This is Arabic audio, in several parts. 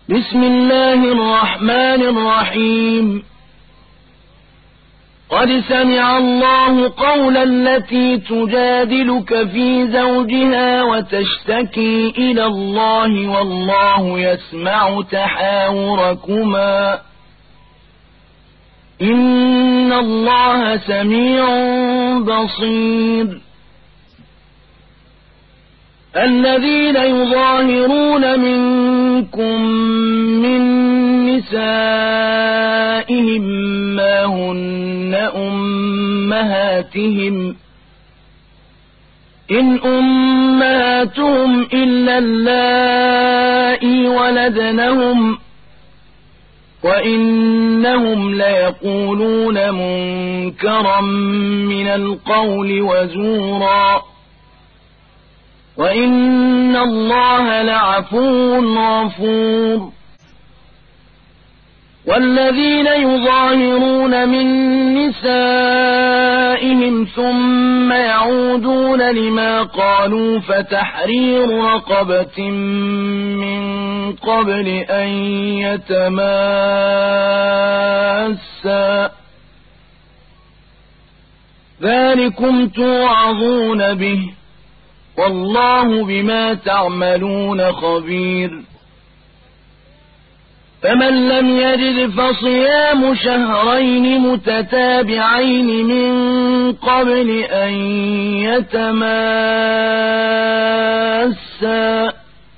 بسم الله الرحمن الرحيم قد سمع الله قول التي تجادلك في زوجها وتشتكي إلى الله والله يسمع تحاوركما إن الله سميع بصير الذين يظاهرون منكم من نسائهم ما هن أمهاتهم إن أمهاتهم إلا اللائي ولدنهم وإنهم ليقولون منكرا من القول وزورا وإن الله لعفو غفور والذين يظاهرون من نسائهم ثم يعودون لما قالوا فتحرير رقبة من قبل أن يتماسا ذلكم توعظون به والله بما تعملون خبير فمن لم يجد فصيام شهرين متتابعين من قبل أن يتماسا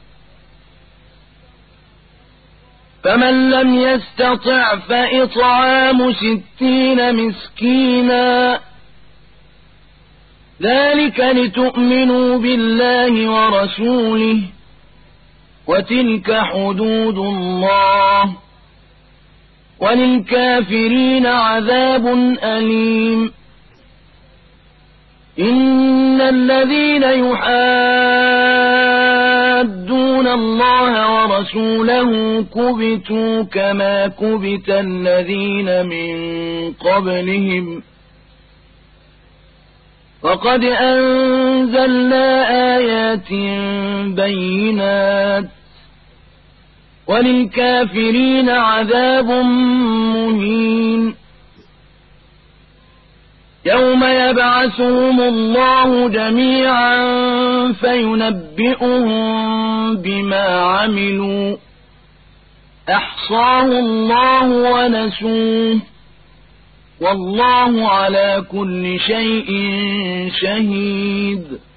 فمن لم يستطع فإطعام 60 مسكينا ذلك لتؤمنوا بالله ورسوله وتلك حدود الله وللكافرين عذاب أليم إن الذين يحادون الله ورسوله كبتوا كما كبت الذين من قبلهم وقد أنزلنا آيات بينات وللكافرين عذاب مهين يوم يبعثهم الله جميعا فينبئهم بما عملوا أحصاه الله ونسوه والله على كل شيء شهيد